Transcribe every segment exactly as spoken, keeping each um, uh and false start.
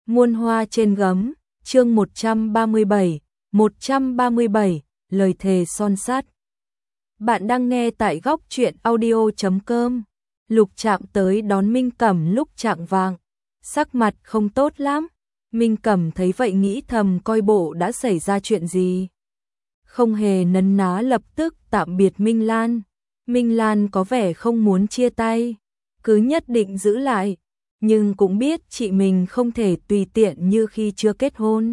Muôn hoa trên gấm, chương một trăm ba mươi bảy, một trăm ba mươi bảy, lời thề son sắt. Bạn đang nghe tại góc truyện audio chấm com. Lục Trạm tới đón Minh Cẩm lúc chạng vạng, sắc mặt không tốt lắm. Minh Cẩm thấy vậy nghĩ thầm coi bộ đã xảy ra chuyện gì. Không hề nấn ná lập tức tạm biệt Minh Lan. Minh Lan có vẻ không muốn chia tay, cứ nhất định giữ lại, nhưng cũng biết chị mình không thể tùy tiện như khi chưa kết hôn.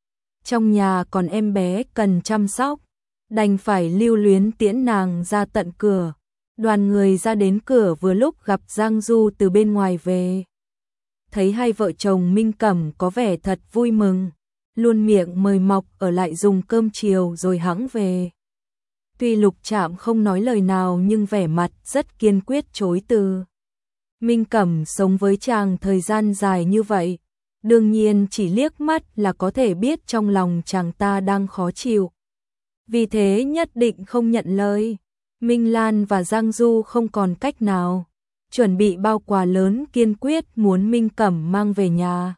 Trong nhà còn em bé cần chăm sóc, đành phải lưu luyến tiễn nàng ra tận cửa. Đoàn người ra đến cửa vừa lúc gặp Giang Du từ bên ngoài về. Thấy hai vợ chồng Minh Cẩm có vẻ thật vui mừng, luôn miệng mời mọc ở lại dùng cơm chiều rồi hẵng về. Tuy Lục Trạm không nói lời nào nhưng vẻ mặt rất kiên quyết chối từ. Minh Cẩm sống với chàng thời gian dài như vậy, đương nhiên chỉ liếc mắt là có thể biết trong lòng chàng ta đang khó chịu. Vì thế nhất định không nhận lời. Minh Lan và Giang Du không còn cách nào, chuẩn bị bao quà lớn kiên quyết muốn Minh Cẩm mang về nhà.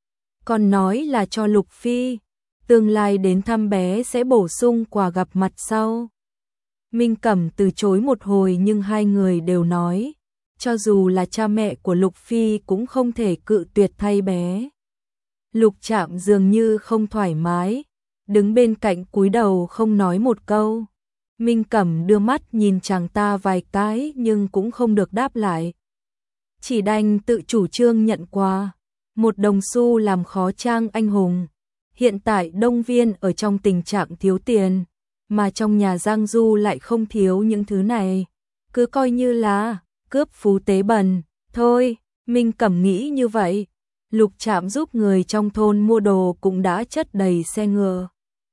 Còn nói là cho Lục Phi, tương lai đến thăm bé sẽ bổ sung quà gặp mặt sau. Minh Cẩm từ chối một hồi nhưng hai người đều nói, cho dù là cha mẹ của Lục Phi cũng không thể cự tuyệt thay bé. Lục Trạm dường như không thoải mái, đứng bên cạnh cúi đầu không nói một câu. Minh Cẩm đưa mắt nhìn chàng ta vài cái nhưng cũng không được đáp lại. Chỉ đành tự chủ trương nhận quà, một đồng xu làm khó Trang anh hùng. Hiện tại Đông Viên ở trong tình trạng thiếu tiền, mà trong nhà Giang Du lại không thiếu những thứ này. Cứ coi như là cướp phú tế bần, thôi, Minh Cẩm nghĩ như vậy. Lục Trạm giúp người trong thôn mua đồ cũng đã chất đầy xe ngựa.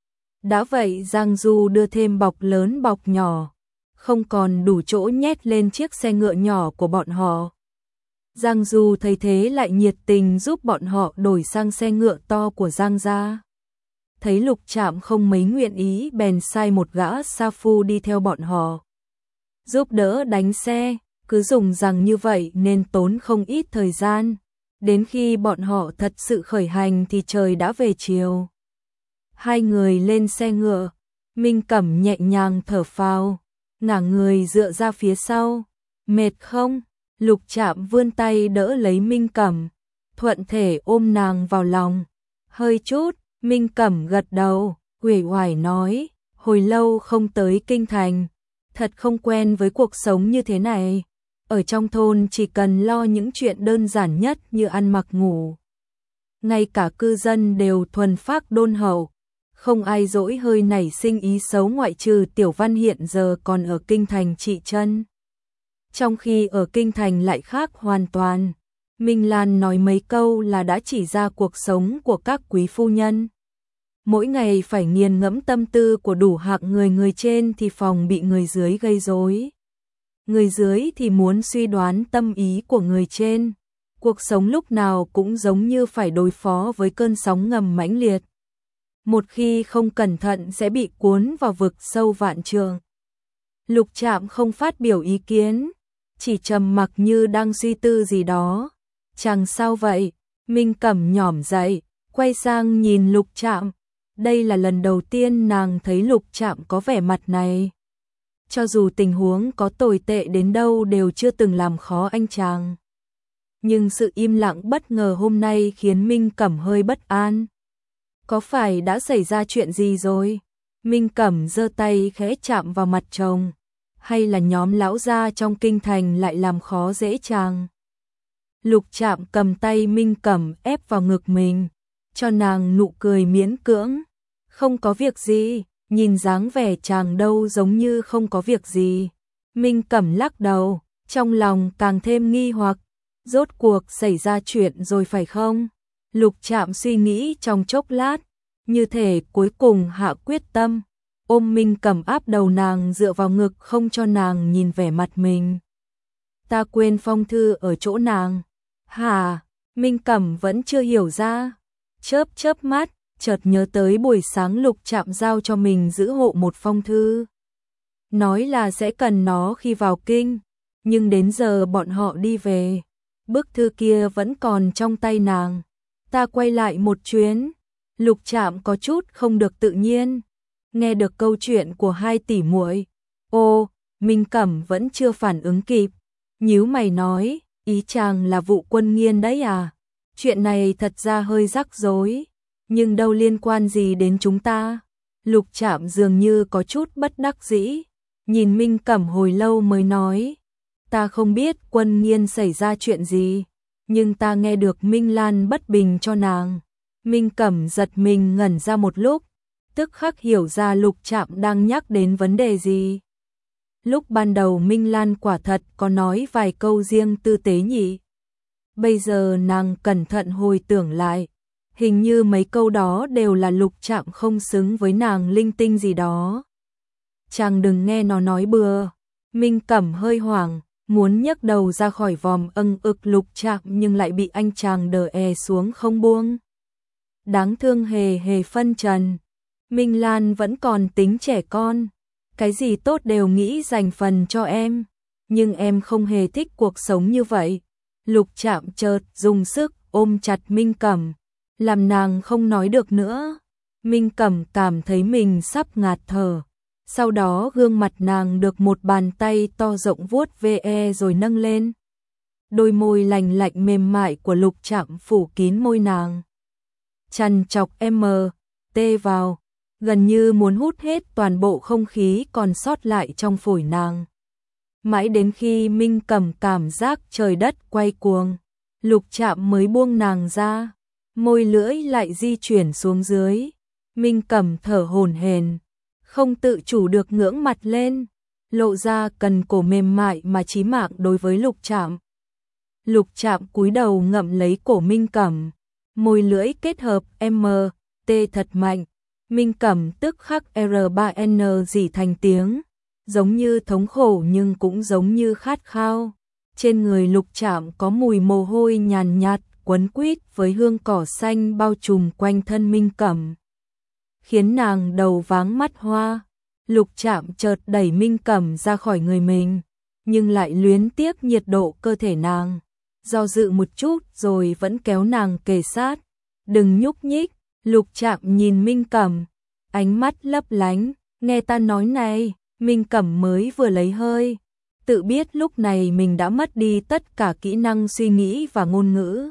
Đã vậy Giang Du đưa thêm bọc lớn bọc nhỏ, không còn đủ chỗ nhét lên chiếc xe ngựa nhỏ của bọn họ. Giang Du thấy thế lại nhiệt tình giúp bọn họ đổi sang xe ngựa to của Giang gia. Thấy Lục Trạm không mấy nguyện ý bèn sai một gã sa phu đi theo bọn họ, giúp đỡ đánh xe. Cứ dùng rằng như vậy nên tốn không ít thời gian. Đến khi bọn họ thật sự khởi hành thì trời đã về chiều. Hai người lên xe ngựa, Minh Cẩm nhẹ nhàng thở phào, ngả người dựa ra phía sau. Mệt không? Lục Trạm vươn tay đỡ lấy Minh Cẩm, thuận thể ôm nàng vào lòng. Hơi chút, Minh Cẩm gật đầu, uể oải nói, hồi lâu không tới kinh thành, thật không quen với cuộc sống như thế này. Ở trong thôn chỉ cần lo những chuyện đơn giản nhất như ăn mặc ngủ. Ngay cả cư dân đều thuần phác đôn hậu, không ai dỗi hơi nảy sinh ý xấu ngoại trừ Tiểu Văn hiện giờ còn ở kinh thành trị chân. Trong khi ở kinh thành lại khác hoàn toàn. Minh Lan nói mấy câu là đã chỉ ra cuộc sống của các quý phu nhân. Mỗi ngày phải nghiền ngẫm tâm tư của đủ hạng người, người trên thì phòng bị người dưới gây rối, người dưới thì muốn suy đoán tâm ý của người trên. Cuộc sống lúc nào cũng giống như phải đối phó với cơn sóng ngầm mãnh liệt. Một khi không cẩn thận sẽ bị cuốn vào vực sâu vạn trượng. Lục Trạm không phát biểu ý kiến, chỉ trầm mặc như đang suy tư gì đó. Chẳng sao vậy? Minh Cẩm nhỏm dậy, quay sang nhìn Lục Trạm. Đây là lần đầu tiên nàng thấy Lục Trạm có vẻ mặt này. Cho dù tình huống có tồi tệ đến đâu đều chưa từng làm khó anh chàng. Nhưng sự im lặng bất ngờ hôm nay khiến Minh Cẩm hơi bất an. Có phải đã xảy ra chuyện gì rồi? Minh Cẩm giơ tay khẽ chạm vào mặt chồng. Hay là nhóm lão gia trong kinh thành lại làm khó dễ chàng? Lục Trạm cầm tay Minh Cẩm ép vào ngực mình, cho nàng nụ cười miễn cưỡng. Không có việc gì. Nhìn dáng vẻ chàng đâu giống như không có việc gì. Minh Cẩm lắc đầu, trong lòng càng thêm nghi hoặc. Rốt cuộc xảy ra chuyện rồi phải không? Lục Trạm suy nghĩ trong chốc lát, như thể cuối cùng hạ quyết tâm, ôm Minh Cẩm áp đầu nàng dựa vào ngực không cho nàng nhìn vẻ mặt mình. Ta quên phong thư ở chỗ nàng. Hả? Minh Cẩm vẫn chưa hiểu ra. Chớp chớp mắt, chợt nhớ tới buổi sáng Lục Trạm giao cho mình giữ hộ một phong thư. Nói là sẽ cần nó khi vào kinh, nhưng đến giờ bọn họ đi về, bức thư kia vẫn còn trong tay nàng. Ta quay lại một chuyến. Lục Trạm có chút không được tự nhiên. Nghe được câu chuyện của hai tỷ muội. Ô, Minh Cẩm vẫn chưa phản ứng kịp. Nhíu mày nói, ý chàng là vụ Quân Nghiên đấy à? Chuyện này thật ra hơi rắc rối. Nhưng đâu liên quan gì đến chúng ta. Lục Trạm dường như có chút bất đắc dĩ. Nhìn Minh Cẩm hồi lâu mới nói. Ta không biết Quân Nghiên xảy ra chuyện gì. Nhưng ta nghe được Minh Lan bất bình cho nàng. Minh Cẩm giật mình ngẩn ra một lúc. Tức khắc hiểu ra Lục Trạm đang nhắc đến vấn đề gì. Lúc ban đầu Minh Lan quả thật có nói vài câu riêng tư tế nhỉ. Bây giờ nàng cẩn thận hồi tưởng lại. Hình như mấy câu đó đều là Lục Trạm không xứng với nàng linh tinh gì đó. Chàng đừng nghe nó nói bừa. Minh Cẩm hơi hoảng, muốn nhấc đầu ra khỏi vòm âng ực Lục Trạm nhưng lại bị anh chàng đè e xuống không buông. Đáng thương hề hề phân trần. Minh Lan vẫn còn tính trẻ con. Cái gì tốt đều nghĩ dành phần cho em. Nhưng em không hề thích cuộc sống như vậy. Lục Trạm chợt dùng sức ôm chặt Minh Cẩm. Làm nàng không nói được nữa. Minh Cẩm cảm thấy mình sắp ngạt thở. Sau đó gương mặt nàng được một bàn tay to rộng vuốt ve rồi nâng lên. Đôi môi lành lạnh mềm mại của Lục Trạm phủ kín môi nàng. Chằn chọc em tê vào, gần như muốn hút hết toàn bộ không khí còn sót lại trong phổi nàng. Mãi đến khi Minh Cẩm cảm giác trời đất quay cuồng, Lục Trạm mới buông nàng ra, môi lưỡi lại di chuyển xuống dưới. Minh Cẩm thở hổn hển, không tự chủ được ngưỡng mặt lên, lộ ra cần cổ mềm mại mà chí mạng đối với Lục Trạm. Lục Trạm cúi đầu ngậm lấy cổ Minh Cẩm, môi lưỡi kết hợp M, T thật mạnh. Minh Cẩm tức khắc R ba N rỉ thành tiếng, giống như thống khổ nhưng cũng giống như khát khao. Trên người Lục Trạm có mùi mồ hôi nhàn nhạt quấn quýt với hương cỏ xanh bao trùm quanh thân Minh Cẩm, khiến nàng đầu váng mắt hoa. Lục Trạm chợt đẩy Minh Cẩm ra khỏi người mình, nhưng lại luyến tiếc nhiệt độ cơ thể nàng, do dự một chút rồi vẫn kéo nàng kề sát. Đừng nhúc nhích. Lục Trạm nhìn Minh Cẩm, ánh mắt lấp lánh, nghe ta nói này. Minh Cẩm mới vừa lấy hơi, tự biết lúc này mình đã mất đi tất cả kỹ năng suy nghĩ và ngôn ngữ.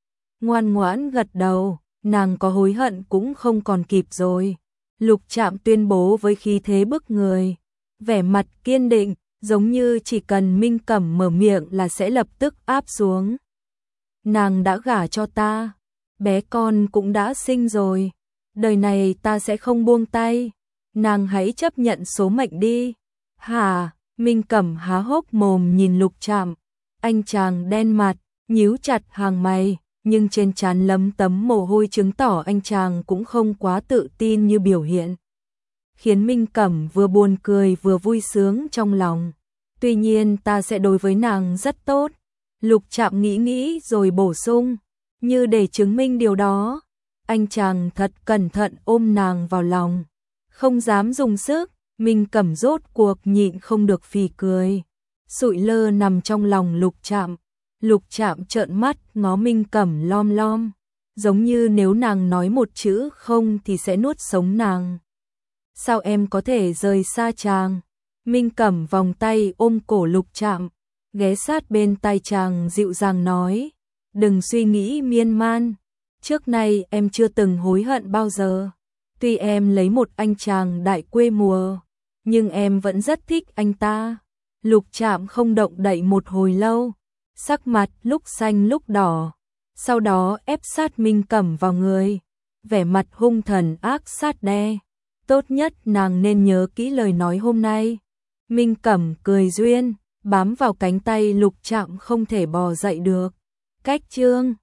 Ngoan ngoãn gật đầu, nàng có hối hận cũng không còn kịp rồi. Lục Trạm tuyên bố với khí thế bức người, vẻ mặt kiên định, giống như chỉ cần Minh Cẩm mở miệng là sẽ lập tức áp xuống. Nàng đã gả cho ta, bé con cũng đã sinh rồi, đời này ta sẽ không buông tay, nàng hãy chấp nhận số mệnh đi. Hả? Minh Cẩm há hốc mồm nhìn Lục Trạm, anh chàng đen mặt, nhíu chặt hàng mày, nhưng trên trán lấm tấm mồ hôi chứng tỏ anh chàng cũng không quá tự tin như biểu hiện, khiến Minh Cẩm vừa buồn cười vừa vui sướng trong lòng. Tuy nhiên ta sẽ đối với nàng rất tốt. Lục Trạm nghĩ nghĩ rồi bổ sung, như để chứng minh điều đó, anh chàng thật cẩn thận ôm nàng vào lòng, không dám dùng sức. Minh Cẩm rốt cuộc nhịn không được phì cười, sụi lơ nằm trong lòng Lục Trạm. Lục Trạm trợn mắt ngó Minh Cẩm lom lom, giống như nếu nàng nói một chữ không thì sẽ nuốt sống nàng. Sao em có thể rời xa chàng? Minh Cẩm vòng tay ôm cổ Lục Trạm, ghé sát bên tai chàng dịu dàng nói, đừng suy nghĩ miên man, trước nay em chưa từng hối hận bao giờ. Tuy em lấy một anh chàng đại quê mùa, nhưng em vẫn rất thích anh ta. Lục Trạm không động đậy một hồi lâu, sắc mặt lúc xanh lúc đỏ, sau đó ép sát Minh Cẩm vào người, vẻ mặt hung thần ác sát đe. Tốt nhất nàng nên nhớ kỹ lời nói hôm nay. Minh Cẩm cười duyên, bám vào cánh tay Lục Trạm không thể bò dậy được. Cách chương